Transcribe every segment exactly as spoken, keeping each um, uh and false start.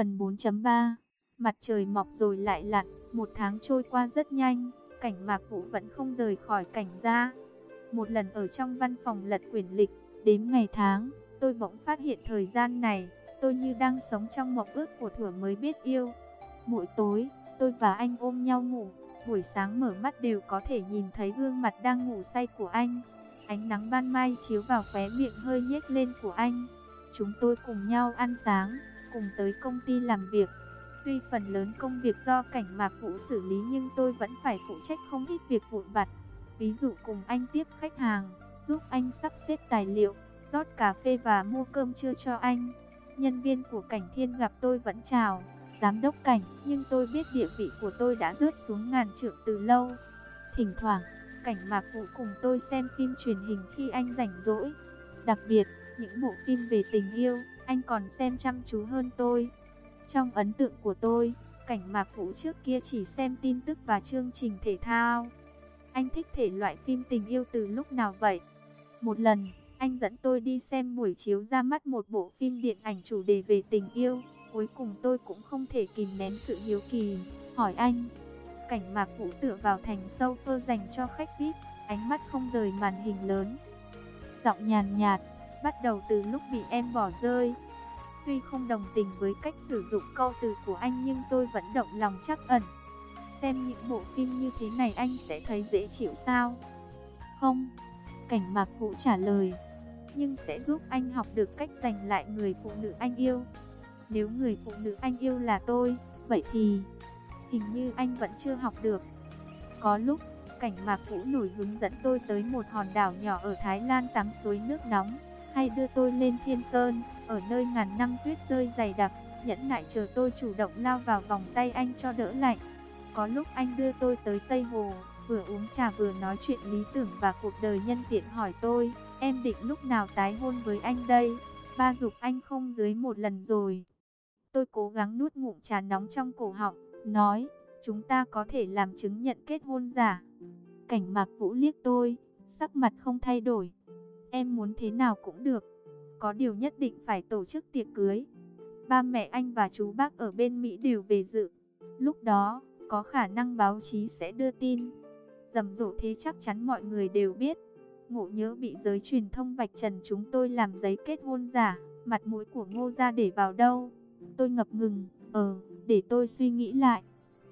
Phần bốn chấm ba. Mặt trời mọc rồi lại lặn, một tháng trôi qua rất nhanh, Cảnh Mạc Vũ vẫn không rời khỏi Cảnh gia. Một lần ở trong văn phòng lật quyển lịch, đếm ngày tháng, tôi bỗng phát hiện thời gian này, tôi như đang sống trong mộng ước của thuở mới biết yêu. Mỗi tối, tôi và anh ôm nhau ngủ, buổi sáng mở mắt đều có thể nhìn thấy gương mặt đang ngủ say của anh. Ánh nắng ban mai chiếu vào khóe miệng hơi nhếch lên của anh. Chúng tôi cùng nhau ăn sáng, cùng tới công ty làm việc. Tuy phần lớn công việc do Cảnh Mạc Vũ xử lý nhưng tôi vẫn phải phụ trách không ít việc vụn vặt. Ví dụ cùng anh tiếp khách hàng, giúp anh sắp xếp tài liệu, rót cà phê và mua cơm trưa cho anh. Nhân viên của Cảnh Thiên gặp tôi vẫn chào, giám đốc Cảnh, nhưng tôi biết địa vị của tôi đã rớt xuống ngàn trượng từ lâu. Thỉnh thoảng, Cảnh Mạc Vũ cùng tôi xem phim truyền hình khi anh rảnh rỗi. Đặc biệt, những bộ phim về tình yêu, anh còn xem chăm chú hơn tôi. Trong ấn tượng của tôi, Cảnh Mạc Vũ trước kia chỉ xem tin tức và chương trình thể thao. Anh thích thể loại phim tình yêu từ lúc nào vậy? Một lần, anh dẫn tôi đi xem buổi chiếu ra mắt một bộ phim điện ảnh chủ đề về tình yêu. Cuối cùng tôi cũng không thể kìm nén sự hiếu kỳ, hỏi anh. Cảnh Mạc Vũ tựa vào thành sofa dành cho khách vi ai pi, ánh mắt không rời màn hình lớn. Giọng nhàn nhạt, bắt đầu từ lúc bị em bỏ rơi. Tuy không đồng tình với cách sử dụng câu từ của anh nhưng tôi vẫn động lòng trắc ẩn. Xem những bộ phim như thế này anh sẽ thấy dễ chịu sao? Không, Cảnh Mạc Vũ trả lời. Nhưng sẽ giúp anh học được cách giành lại người phụ nữ anh yêu. Nếu người phụ nữ anh yêu là tôi, vậy thì hình như anh vẫn chưa học được. Có lúc, Cảnh Mạc Vũ nổi hứng dẫn tôi tới một hòn đảo nhỏ ở Thái Lan tắm suối nước nóng, hay đưa tôi lên Thiên Sơn, ở nơi ngàn năm tuyết rơi dày đặc, nhẫn nại chờ tôi chủ động lao vào vòng tay anh cho đỡ lạnh. Có lúc anh đưa tôi tới Tây Hồ, vừa uống trà vừa nói chuyện lý tưởng và cuộc đời nhân tiện hỏi tôi, em định lúc nào tái hôn với anh đây? Ba giục anh không dưới một lần rồi. Tôi cố gắng nuốt ngụm trà nóng trong cổ họng, nói, chúng ta có thể làm chứng nhận kết hôn giả. Cảnh Mạc Vũ liếc tôi, sắc mặt không thay đổi. Em muốn thế nào cũng được. Có điều nhất định phải tổ chức tiệc cưới. Ba mẹ anh và chú bác ở bên Mỹ đều về dự. Lúc đó, có khả năng báo chí sẽ đưa tin. Rầm rộ thế chắc chắn mọi người đều biết. Ngộ nhỡ bị giới truyền thông vạch trần chúng tôi làm giấy kết hôn giả, mặt mũi của Ngô gia để vào đâu? Tôi ngập ngừng, ờ, để tôi suy nghĩ lại.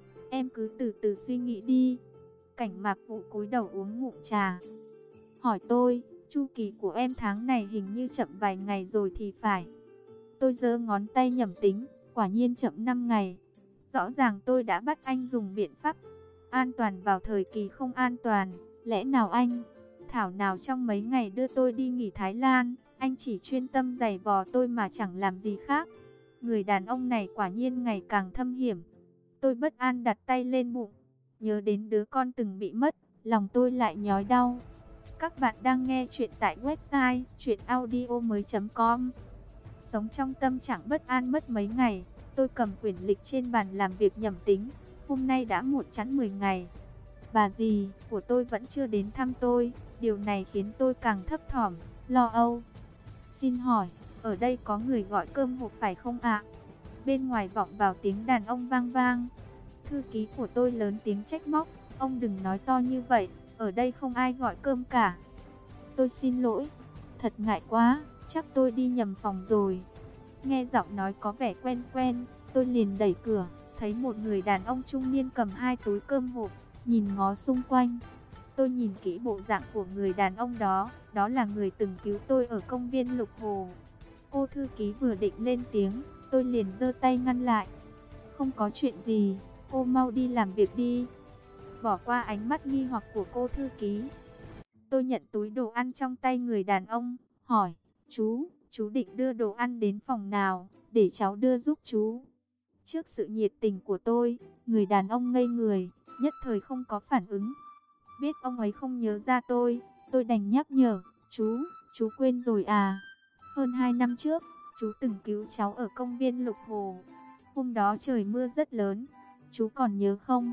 Em cứ từ từ suy nghĩ đi. Cảnh Mạc Vũ cúi đầu uống ngụm trà. Hỏi tôi, chu kỳ của em tháng này hình như chậm vài ngày rồi thì phải. Tôi giơ ngón tay nhẩm tính, quả nhiên chậm năm ngày. Rõ ràng tôi đã bắt anh dùng biện pháp an toàn vào thời kỳ không an toàn. Lẽ nào anh, thảo nào trong mấy ngày đưa tôi đi nghỉ Thái Lan, anh chỉ chuyên tâm giày vò tôi mà chẳng làm gì khác. Người đàn ông này quả nhiên ngày càng thâm hiểm. Tôi bất an đặt tay lên bụng. Nhớ đến đứa con từng bị mất, lòng tôi lại nhói đau. Các bạn đang nghe chuyện tại website truyện audio mới chấm com. Sống trong tâm trạng bất an mất mấy ngày, tôi cầm quyển lịch trên bàn làm việc nhẩm tính. Hôm nay đã một chẵn mười ngày. Bà dì của tôi vẫn chưa đến thăm tôi. Điều này khiến tôi càng thấp thỏm, lo âu. Xin hỏi, ở đây có người gọi cơm hộp phải không ạ? Bên ngoài vọng vào tiếng đàn ông vang vang. Thư ký của tôi lớn tiếng trách móc. Ông đừng nói to như vậy, ở đây không ai gọi cơm cả. Tôi xin lỗi, thật ngại quá, chắc tôi đi nhầm phòng rồi. Nghe giọng nói có vẻ quen quen, tôi liền đẩy cửa, thấy một người đàn ông trung niên cầm hai túi cơm hộp, nhìn ngó xung quanh. Tôi nhìn kỹ bộ dạng của người đàn ông đó, đó là người từng cứu tôi ở công viên Lục Hồ. Cô thư ký vừa định lên tiếng, tôi liền giơ tay ngăn lại. Không có chuyện gì, cô mau đi làm việc đi. Bỏ qua ánh mắt nghi hoặc của cô thư ký, tôi nhận túi đồ ăn trong tay người đàn ông, hỏi, chú, chú định đưa đồ ăn đến phòng nào, để cháu đưa giúp chú. Trước sự nhiệt tình của tôi, người đàn ông ngây người, nhất thời không có phản ứng. Biết ông ấy không nhớ ra tôi, tôi đành nhắc nhở, chú, chú quên rồi à. Hơn hai năm trước, chú từng cứu cháu ở công viên Lục Hồ. Hôm đó trời mưa rất lớn, chú còn nhớ không?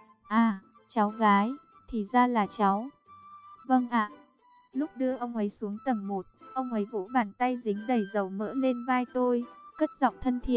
À, cháu gái, thì ra là cháu. Vâng ạ. Lúc đưa ông ấy xuống tầng một, ông ấy vỗ bàn tay dính đầy dầu mỡ lên vai tôi, cất giọng thân thiện.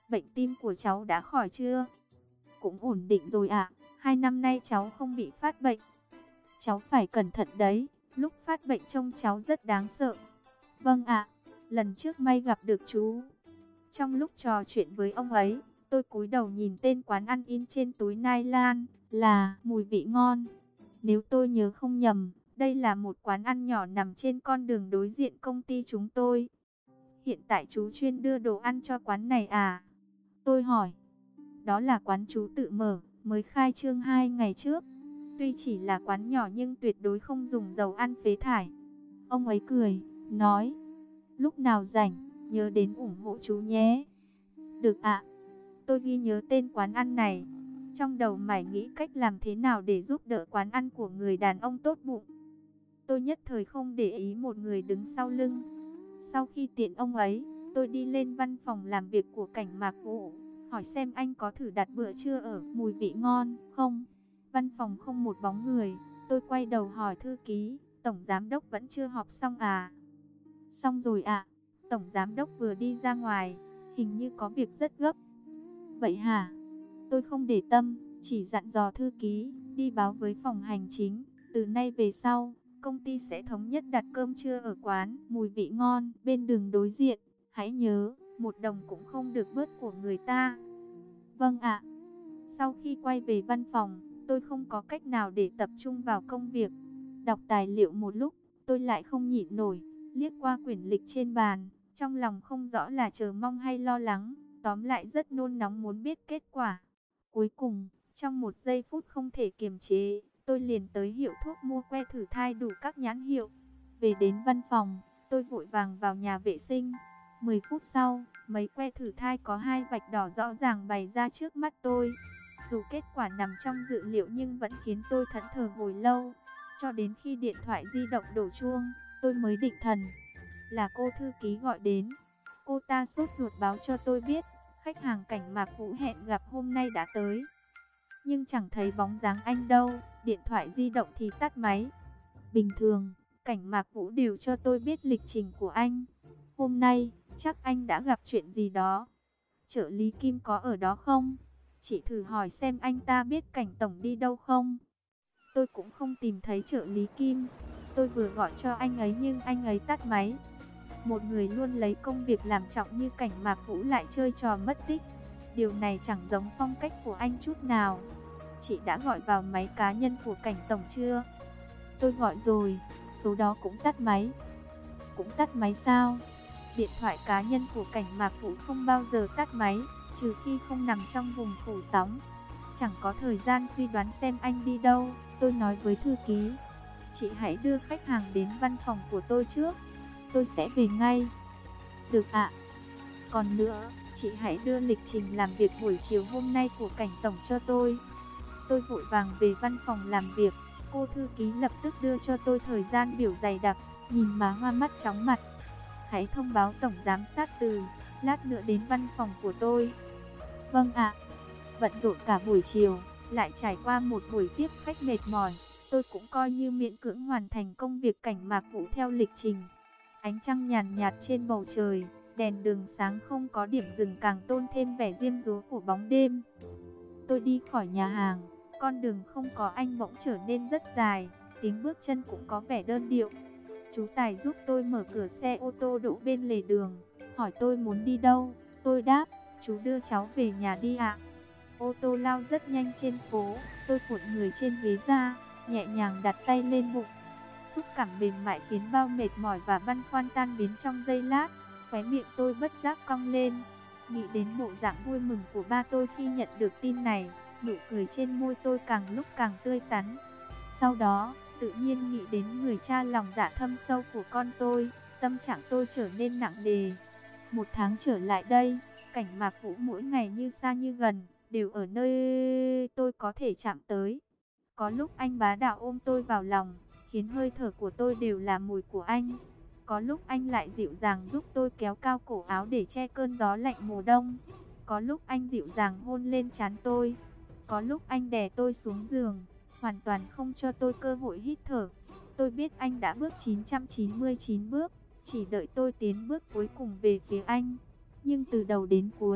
bệnh tim của cháu đã khỏi chưa? Cũng ổn định rồi ạ, hai năm nay cháu không bị phát bệnh. Cháu phải cẩn thận đấy, lúc phát bệnh trông cháu rất đáng sợ. Vâng ạ, lần trước may gặp được chú. Trong lúc trò chuyện với ông ấy, tôi cúi đầu nhìn tên quán ăn in trên túi nylon là Mùi Vị Ngon. Nếu tôi nhớ không nhầm, đây là một quán ăn nhỏ nằm trên con đường đối diện công ty chúng tôi. Hiện tại chú chuyên đưa đồ ăn cho quán này à? Tôi hỏi. Đó là quán chú tự mở, mới khai trương hai ngày trước. Tuy chỉ là quán nhỏ nhưng tuyệt đối không dùng dầu ăn phế thải. Ông ấy cười, nói, lúc nào rảnh, nhớ đến ủng hộ chú nhé. Được ạ. Tôi ghi nhớ tên quán ăn này. Trong đầu mải nghĩ cách làm thế nào để giúp đỡ quán ăn của người đàn ông tốt bụng. Tôi nhất thời không để ý một người đứng sau lưng. Sau khi tiện ông ấy, tôi đi lên văn phòng làm việc của Cảnh Mạc Vũ, hỏi xem anh có thử đặt bữa trưa ở Mùi Vị Ngon không. Văn phòng không một bóng người. Tôi quay đầu hỏi thư ký, tổng giám đốc vẫn chưa họp xong à? Xong rồi ạ. Tổng giám đốc vừa đi ra ngoài, hình như có việc rất gấp. Vậy hả? Tôi không để tâm, chỉ dặn dò thư ký, đi báo với phòng hành chính. Từ nay về sau, công ty sẽ thống nhất đặt cơm trưa ở quán Mùi Vị Ngon bên đường đối diện. Hãy nhớ, một đồng cũng không được bớt của người ta. Vâng ạ. Sau khi quay về văn phòng, tôi không có cách nào để tập trung vào công việc. Đọc tài liệu một lúc, tôi lại không nhịn nổi, liếc qua quyển lịch trên bàn, trong lòng không rõ là chờ mong hay lo lắng, tóm lại rất nôn nóng muốn biết kết quả. Cuối cùng, trong một giây phút không thể kiềm chế, tôi liền tới hiệu thuốc mua que thử thai đủ các nhãn hiệu. Về đến văn phòng, tôi vội vàng vào nhà vệ sinh. mười phút sau, mấy que thử thai có hai vạch đỏ rõ ràng bày ra trước mắt tôi. Dù kết quả nằm trong dự liệu nhưng vẫn khiến tôi thẫn thờ hồi lâu. Cho đến khi điện thoại di động đổ chuông, tôi mới định thần. Là cô thư ký gọi đến. Cô ta sốt ruột báo cho tôi biết, khách hàng Cảnh Mạc Vũ hẹn gặp hôm nay đã tới. Nhưng chẳng thấy bóng dáng anh đâu, điện thoại di động thì tắt máy. Bình thường, Cảnh Mạc Vũ đều cho tôi biết lịch trình của anh. Hôm nay, chắc anh đã gặp chuyện gì đó. Trợ lý Kim có ở đó không? Chị thử hỏi xem anh ta biết Cảnh tổng đi đâu không? Tôi cũng không tìm thấy trợ lý Kim. Tôi vừa gọi cho anh ấy nhưng anh ấy tắt máy. Một người luôn lấy công việc làm trọng như Cảnh Mạc Vũ lại chơi trò mất tích. Điều này chẳng giống phong cách của anh chút nào. Chị đã gọi vào máy cá nhân của Cảnh tổng chưa? Tôi gọi rồi, số đó cũng tắt máy. Cũng tắt máy sao? Điện thoại cá nhân của Cảnh Mạc Vũ không bao giờ tắt máy, trừ khi không nằm trong vùng phủ sóng. Chẳng có thời gian suy đoán xem anh đi đâu. Tôi nói với thư ký, chị hãy đưa khách hàng đến văn phòng của tôi trước, tôi sẽ về ngay. Được ạ. Còn nữa, chị hãy đưa lịch trình làm việc buổi chiều hôm nay của Cảnh tổng cho tôi. Tôi vội vàng về văn phòng làm việc. Cô thư ký lập tức đưa cho tôi thời gian biểu dày đặc, nhìn mà hoa mắt chóng mặt. Hãy thông báo tổng giám sát Từ, lát nữa đến văn phòng của tôi. Vâng ạ. Bận rộn cả buổi chiều, lại trải qua một buổi tiếp khách mệt mỏi, tôi cũng coi như miễn cưỡng hoàn thành công việc Cảnh Mạc Vũ theo lịch trình. Ánh trăng nhàn nhạt trên bầu trời, đèn đường sáng không có điểm dừng càng tôn thêm vẻ diêm dúa của bóng đêm. Tôi đi khỏi nhà hàng, con đường không có anh bỗng trở nên rất dài, tiếng bước chân cũng có vẻ đơn điệu. Chú Tài giúp tôi mở cửa xe ô tô đỗ bên lề đường, hỏi tôi muốn đi đâu. Tôi đáp, chú đưa cháu về nhà đi ạ. Ô tô lao rất nhanh trên phố, tôi cuộn người trên ghế ra, nhẹ nhàng đặt tay lên bụng. Xúc cảm mềm mại khiến bao mệt mỏi và băn khoăn tan biến trong giây lát. Khóe miệng tôi bất giác cong lên, nghĩ đến bộ dạng vui mừng của ba tôi khi nhận được tin này, nụ cười trên môi tôi càng lúc càng tươi tắn. Sau đó, tự nhiên nghĩ đến người cha lòng dạ thâm sâu của con tôi, tâm trạng tôi trở nên nặng nề. Một tháng trở lại đây, Cảnh Mạc Vũ mỗi ngày như xa như gần, đều ở nơi tôi có thể chạm tới. Có lúc anh bá đạo ôm tôi vào lòng, khiến hơi thở của tôi đều là mùi của anh. Có lúc anh lại dịu dàng giúp tôi kéo cao cổ áo để che cơn gió lạnh mùa đông. Có lúc anh dịu dàng hôn lên trán tôi. Có lúc anh đè tôi xuống giường, hoàn toàn không cho tôi cơ hội hít thở. Tôi biết anh đã bước chín trăm chín mươi chín bước, chỉ đợi tôi tiến bước cuối cùng về phía anh. Nhưng từ đầu đến cuối,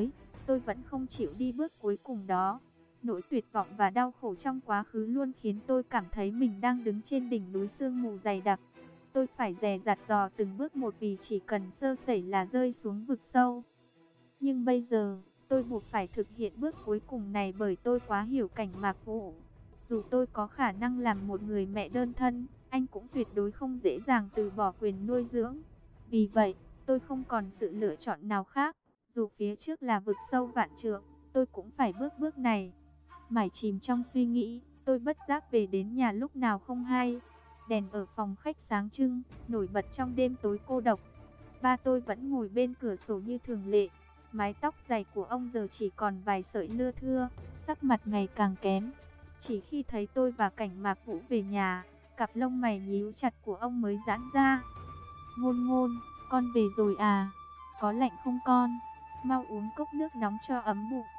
tôi vẫn không chịu đi bước cuối cùng đó. Nỗi tuyệt vọng và đau khổ trong quá khứ luôn khiến tôi cảm thấy mình đang đứng trên đỉnh núi sương mù dày đặc. Tôi phải dè dặt dò từng bước một vì chỉ cần sơ sẩy là rơi xuống vực sâu. Nhưng bây giờ, tôi buộc phải thực hiện bước cuối cùng này bởi tôi quá hiểu Cảnh Mạc Vũ. Dù tôi có khả năng làm một người mẹ đơn thân, anh cũng tuyệt đối không dễ dàng từ bỏ quyền nuôi dưỡng. Vì vậy, tôi không còn sự lựa chọn nào khác. Dù phía trước là vực sâu vạn trượng, tôi cũng phải bước bước này. Mải chìm trong suy nghĩ, tôi bất giác về đến nhà lúc nào không hay. Đèn ở phòng khách sáng trưng, nổi bật trong đêm tối cô độc. Ba tôi vẫn ngồi bên cửa sổ như thường lệ. Mái tóc dày của ông giờ chỉ còn vài sợi lưa thưa, sắc mặt ngày càng kém. Chỉ khi thấy tôi và Cảnh Mạc Vũ về nhà, cặp lông mày nhíu chặt của ông mới giãn ra. Ngôn Ngôn, con về rồi à? Có lạnh không con? Mau uống cốc nước nóng cho ấm bụng.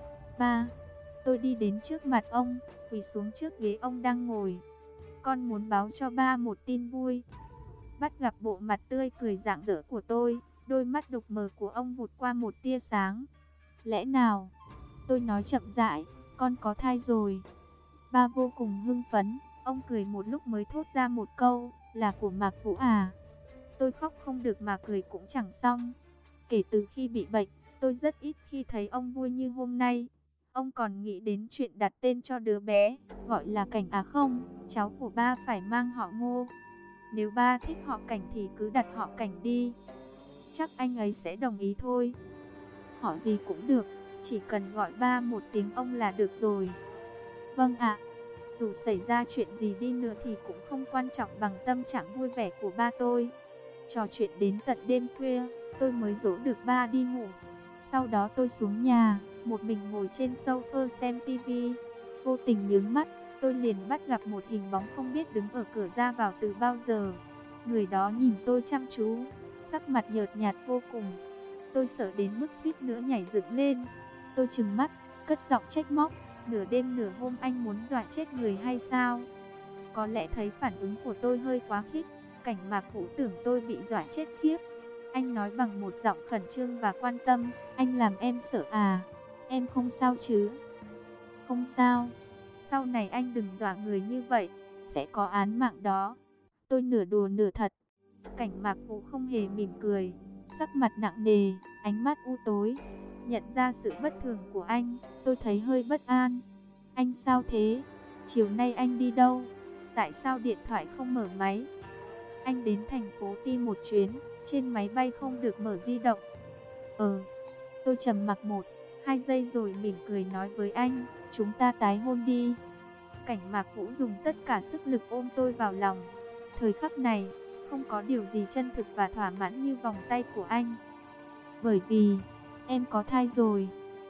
Ba, tôi đi đến trước mặt ông, quỳ xuống trước ghế ông đang ngồi. Con muốn báo cho ba một tin vui. Bắt gặp bộ mặt tươi cười rạng rỡ của tôi, đôi mắt đục mờ của ông vụt qua một tia sáng. Lẽ nào? Tôi nói chậm rãi, con có thai rồi. Ba vô cùng hưng phấn, ông cười một lúc mới thốt ra một câu, là của Mạc Vũ à? Tôi khóc không được mà cười cũng chẳng xong. Kể từ khi bị bệnh, tôi rất ít khi thấy ông vui như hôm nay. Ông còn nghĩ đến chuyện đặt tên cho đứa bé, gọi là Cảnh à không, cháu của ba phải mang họ Ngô. Nếu ba thích họ Cảnh thì cứ đặt họ Cảnh đi. Chắc anh ấy sẽ đồng ý thôi. Họ gì cũng được, chỉ cần gọi ba một tiếng ông là được rồi. Vâng ạ. Dù xảy ra chuyện gì đi nữa thì cũng không quan trọng bằng tâm trạng vui vẻ của ba tôi. Trò chuyện đến tận đêm khuya, tôi mới dỗ được ba đi ngủ. Sau đó tôi xuống nhà, một mình ngồi trên sofa xem tivi. Vô tình nhướng mắt, tôi liền bắt gặp một hình bóng không biết đứng ở cửa ra vào từ bao giờ. Người đó nhìn tôi chăm chú, sắc mặt nhợt nhạt vô cùng. Tôi sợ đến mức suýt nữa nhảy dựng lên. Tôi trừng mắt, cất giọng trách móc. Nửa đêm nửa hôm anh muốn dọa chết người hay sao? Có lẽ thấy phản ứng của tôi hơi quá khích, Cảnh Mạc Vũ tưởng tôi bị dọa chết khiếp. Anh nói bằng một giọng khẩn trương và quan tâm, anh làm em sợ à? Em không sao chứ? Không sao. Sau này anh đừng dọa người như vậy, sẽ có án mạng đó. Tôi nửa đùa nửa thật. Cảnh Mạc Vũ không hề mỉm cười, sắc mặt nặng nề, ánh mắt u tối. Nhận ra sự bất thường của anh, tôi thấy hơi bất an. Anh sao thế? Chiều nay anh đi đâu? Tại sao điện thoại không mở máy? Anh đến thành phố Ti một chuyến, trên máy bay không được mở di động. Ờ, tôi trầm mặc một, hai giây rồi mỉm cười nói với anh, chúng ta tái hôn đi. Cảnh Mạc Vũ dùng tất cả sức lực ôm tôi vào lòng. Thời khắc này, không có điều gì chân thực và thỏa mãn như vòng tay của anh. Bởi vì, em có thai rồi.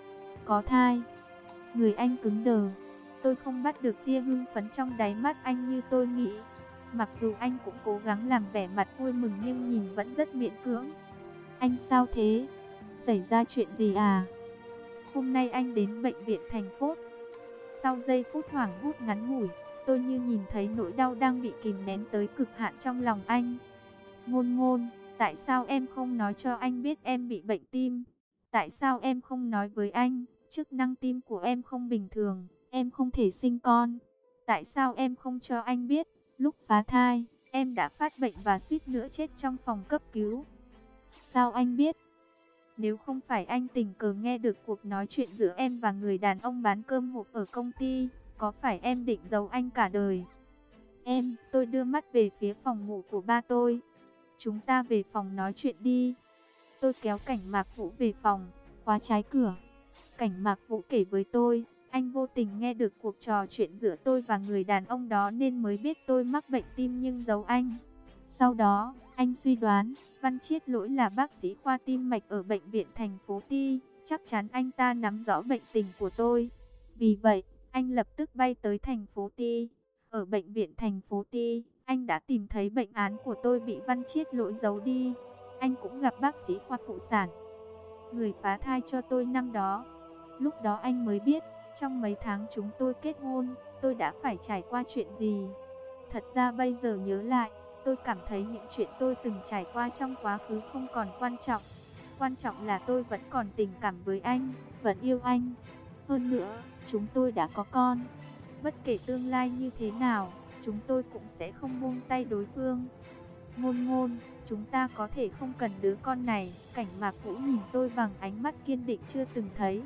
Có thai. Người anh cứng đờ. Tôi không bắt được tia hưng phấn trong đáy mắt anh như tôi nghĩ. Mặc dù anh cũng cố gắng làm vẻ mặt vui mừng nhưng nhìn vẫn rất miễn cưỡng. Anh sao thế? Xảy ra chuyện gì à? Hôm nay anh đến bệnh viện thành phố. Sau giây phút hoảng hốt ngắn ngủi, tôi như nhìn thấy nỗi đau đang bị kìm nén tới cực hạn trong lòng anh. Ngôn Ngôn, tại sao em không nói cho anh biết em bị bệnh tim? Tại sao em không nói với anh, chức năng tim của em không bình thường, em không thể sinh con? Tại sao em không cho anh biết, lúc phá thai, em đã phát bệnh và suýt nữa chết trong phòng cấp cứu? Sao anh biết? Nếu không phải anh tình cờ nghe được cuộc nói chuyện giữa em và người đàn ông bán cơm hộp ở công ty, có phải em định giấu anh cả đời? Em, tôi đưa mắt về phía phòng ngủ của ba tôi. Chúng ta về phòng nói chuyện đi. Tôi kéo Cảnh Mạc Vũ về phòng, khóa trái cửa. Cảnh Mạc Vũ kể với tôi, anh vô tình nghe được cuộc trò chuyện giữa tôi và người đàn ông đó nên mới biết tôi mắc bệnh tim nhưng giấu anh. Sau đó, anh suy đoán, Văn Chiết Lỗi là bác sĩ khoa tim mạch ở bệnh viện thành phố Ti, chắc chắn anh ta nắm rõ bệnh tình của tôi. Vì vậy, anh lập tức bay tới thành phố Ti. Ở bệnh viện thành phố Ti, anh đã tìm thấy bệnh án của tôi bị Văn Chiết Lỗi giấu đi. Anh cũng gặp bác sĩ khoa phụ sản, người phá thai cho tôi năm đó. Lúc đó anh mới biết, trong mấy tháng chúng tôi kết hôn, tôi đã phải trải qua chuyện gì. Thật ra bây giờ nhớ lại, tôi cảm thấy những chuyện tôi từng trải qua trong quá khứ không còn quan trọng. quan trọng là tôi vẫn còn tình cảm với anh, vẫn yêu anh. Hơn nữa, chúng tôi đã có con. Bất kể tương lai như thế nào, chúng tôi cũng sẽ không buông tay đối phương. Ngôn ngôn, chúng ta có thể không cần đứa con này. Cảnh Mạc Vũ nhìn tôi bằng ánh mắt kiên định chưa từng thấy.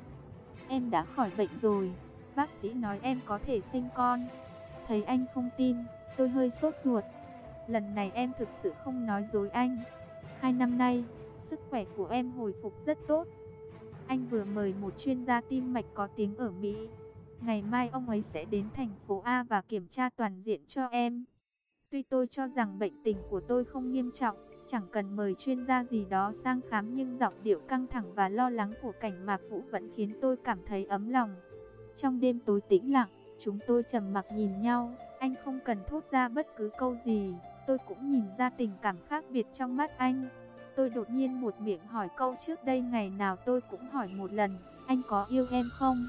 Em đã khỏi bệnh rồi, bác sĩ nói em có thể sinh con. Thấy anh không tin, tôi hơi sốt ruột. Lần này em thực sự không nói dối anh. Hai năm nay, sức khỏe của em hồi phục rất tốt. Anh vừa mời một chuyên gia tim mạch có tiếng ở Mỹ. Ngày mai ông ấy sẽ đến thành phố A và kiểm tra toàn diện cho em. Tuy tôi cho rằng bệnh tình của tôi không nghiêm trọng, chẳng cần mời chuyên gia gì đó sang khám, nhưng giọng điệu căng thẳng và lo lắng của Cảnh Mạc Vũ vẫn khiến tôi cảm thấy ấm lòng. Trong đêm tối tĩnh lặng, chúng tôi trầm mặc nhìn nhau. Anh không cần thốt ra bất cứ câu gì, tôi cũng nhìn ra tình cảm khác biệt trong mắt anh. Tôi đột nhiên buột miệng hỏi câu trước đây ngày nào tôi cũng hỏi một lần, anh có yêu em không?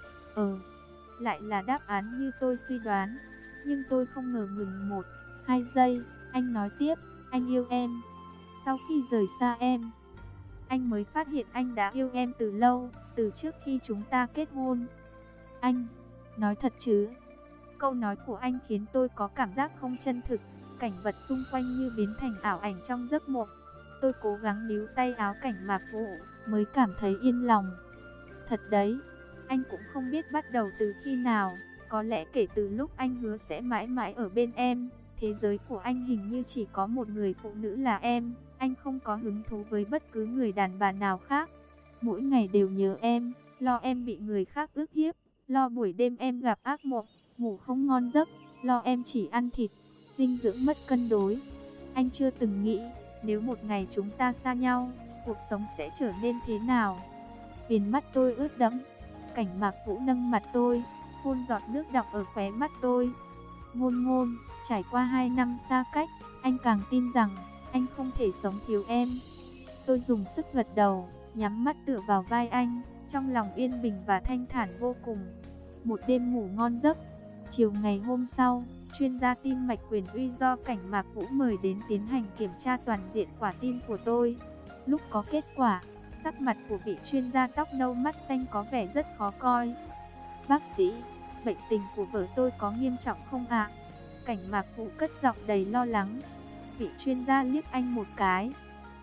Ừ, lại là đáp án như tôi suy đoán. Nhưng tôi không ngờ ngừng một, hai giây, anh nói tiếp, anh yêu em. Sau khi rời xa em, anh mới phát hiện anh đã yêu em từ lâu, từ trước khi chúng ta kết hôn. Anh, nói thật chứ? Câu nói của anh khiến tôi có cảm giác không chân thực, cảnh vật xung quanh như biến thành ảo ảnh trong giấc mộng. Tôi cố gắng níu tay áo Cảnh Mạc Vũ, mới cảm thấy yên lòng. Thật đấy, anh cũng không biết bắt đầu từ khi nào, có lẽ kể từ lúc anh hứa sẽ mãi mãi ở bên em. Thế giới của anh hình như chỉ có một người phụ nữ là em, anh không có hứng thú với bất cứ người đàn bà nào khác. Mỗi ngày đều nhớ em, lo em bị người khác ức hiếp, lo buổi đêm em gặp ác mộng, ngủ không ngon giấc, lo em chỉ ăn thịt, dinh dưỡng mất cân đối. Anh chưa từng nghĩ, nếu một ngày chúng ta xa nhau, cuộc sống sẽ trở nên thế nào. Viền mắt tôi ướt đẫm, Cảnh Mạc Vũ nâng mặt tôi, hôn giọt nước đọng ở khóe mắt tôi. Ngôn ngôn, trải qua hai năm xa cách, anh càng tin rằng anh không thể sống thiếu em. Tôi dùng sức gật đầu, nhắm mắt tựa vào vai anh, trong lòng yên bình và thanh thản vô cùng. Một đêm ngủ ngon giấc. Chiều ngày hôm sau, chuyên gia tim mạch Quyền Uy do Cảnh Mạc Vũ mời đến tiến hành kiểm tra toàn diện quả tim của tôi. Lúc có kết quả, sắc mặt của vị chuyên gia tóc nâu mắt xanh có vẻ rất khó coi. Bác sĩ, bệnh tình của vợ tôi có nghiêm trọng không ạ? Cảnh Mạc Vũ cất giọng đầy lo lắng. Vị chuyên gia liếc anh một cái,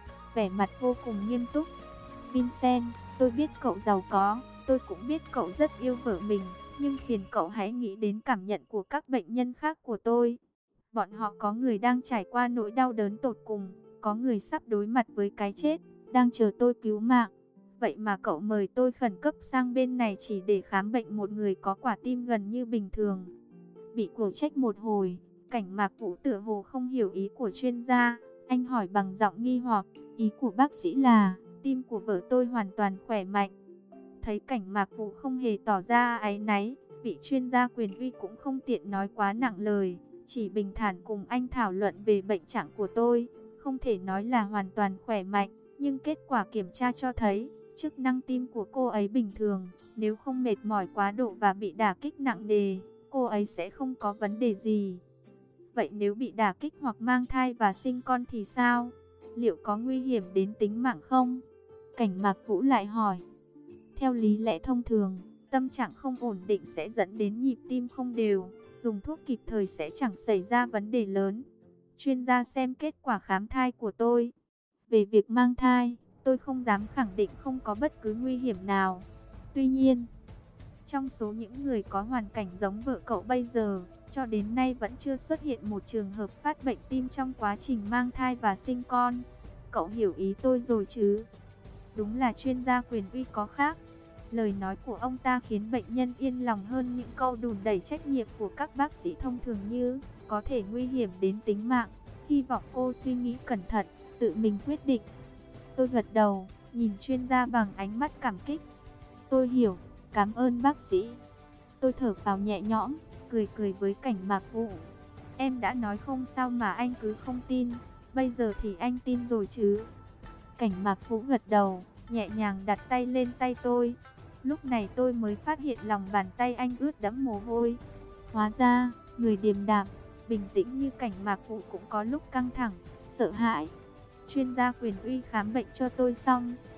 vẻ mặt vô cùng nghiêm túc. Vincent, tôi biết cậu giàu có, tôi cũng biết cậu rất yêu vợ mình, nhưng phiền cậu hãy nghĩ đến cảm nhận của các bệnh nhân khác của tôi. Bọn họ có người đang trải qua nỗi đau đớn tột cùng, có người sắp đối mặt với cái chết, đang chờ tôi cứu mạng. Vậy mà cậu mời tôi khẩn cấp sang bên này chỉ để khám bệnh một người có quả tim gần như bình thường. Bị cổ trách một hồi, Cảnh Mạc Vũ tựa hồ không hiểu ý của chuyên gia. Anh hỏi bằng giọng nghi hoặc, ý của bác sĩ là tim của vợ tôi hoàn toàn khỏe mạnh. Thấy Cảnh Mạc Vũ không hề tỏ ra áy náy, vị chuyên gia Quyền Uy cũng không tiện nói quá nặng lời, chỉ bình thản cùng anh thảo luận về bệnh trạng của tôi. Không thể nói là hoàn toàn khỏe mạnh, nhưng kết quả kiểm tra cho thấy chức năng tim của cô ấy bình thường. Nếu không mệt mỏi quá độ và bị đả kích nặng nề, cô ấy sẽ không có vấn đề gì. Vậy nếu bị đả kích hoặc mang thai và sinh con thì sao? Liệu có nguy hiểm đến tính mạng không? Cảnh Mạc Vũ lại hỏi. Theo lý lẽ thông thường, tâm trạng không ổn định sẽ dẫn đến nhịp tim không đều, dùng thuốc kịp thời sẽ chẳng xảy ra vấn đề lớn. Chuyên gia xem kết quả khám thai của tôi. Về việc mang thai, tôi không dám khẳng định không có bất cứ nguy hiểm nào. Tuy nhiên, trong số những người có hoàn cảnh giống vợ cậu bây giờ, cho đến nay vẫn chưa xuất hiện một trường hợp phát bệnh tim trong quá trình mang thai và sinh con. Cậu hiểu ý tôi rồi chứ? Đúng là chuyên gia Quyền Uy có khác. Lời nói của ông ta khiến bệnh nhân yên lòng hơn những câu đùn đẩy trách nhiệm của các bác sĩ thông thường như có thể nguy hiểm đến tính mạng. Hy vọng cô suy nghĩ cẩn thận, tự mình quyết định. Tôi gật đầu, nhìn chuyên gia bằng ánh mắt cảm kích. Tôi hiểu, cảm ơn bác sĩ. Tôi thở phào nhẹ nhõm, cười cười với Cảnh Mạc Vũ. Em đã nói không sao mà anh cứ không tin, bây giờ thì anh tin rồi chứ? Cảnh Mạc Vũ gật đầu, nhẹ nhàng đặt tay lên tay tôi. Lúc này tôi mới phát hiện lòng bàn tay anh ướt đẫm mồ hôi. Hóa ra, người điềm đạm, bình tĩnh như Cảnh Mạc Vũ cũng có lúc căng thẳng, sợ hãi. Chuyên gia Quyền Uy khám bệnh cho tôi xong,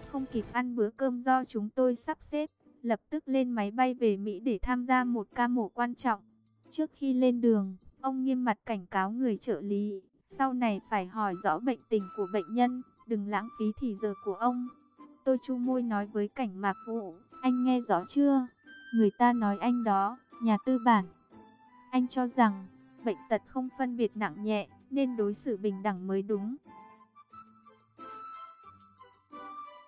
không kịp ăn bữa cơm do chúng tôi sắp xếp, lập tức lên máy bay về Mỹ để tham gia một ca mổ quan trọng. Trước khi lên đường, ông nghiêm mặt cảnh cáo người trợ lý, sau này phải hỏi rõ bệnh tình của bệnh nhân, đừng lãng phí thì giờ của ông. Tôi chu môi nói với Cảnh Mạc Vũ, anh nghe rõ chưa? Người ta nói anh đó, nhà tư bản. Anh cho rằng, bệnh tật không phân biệt nặng nhẹ, nên đối xử bình đẳng mới đúng.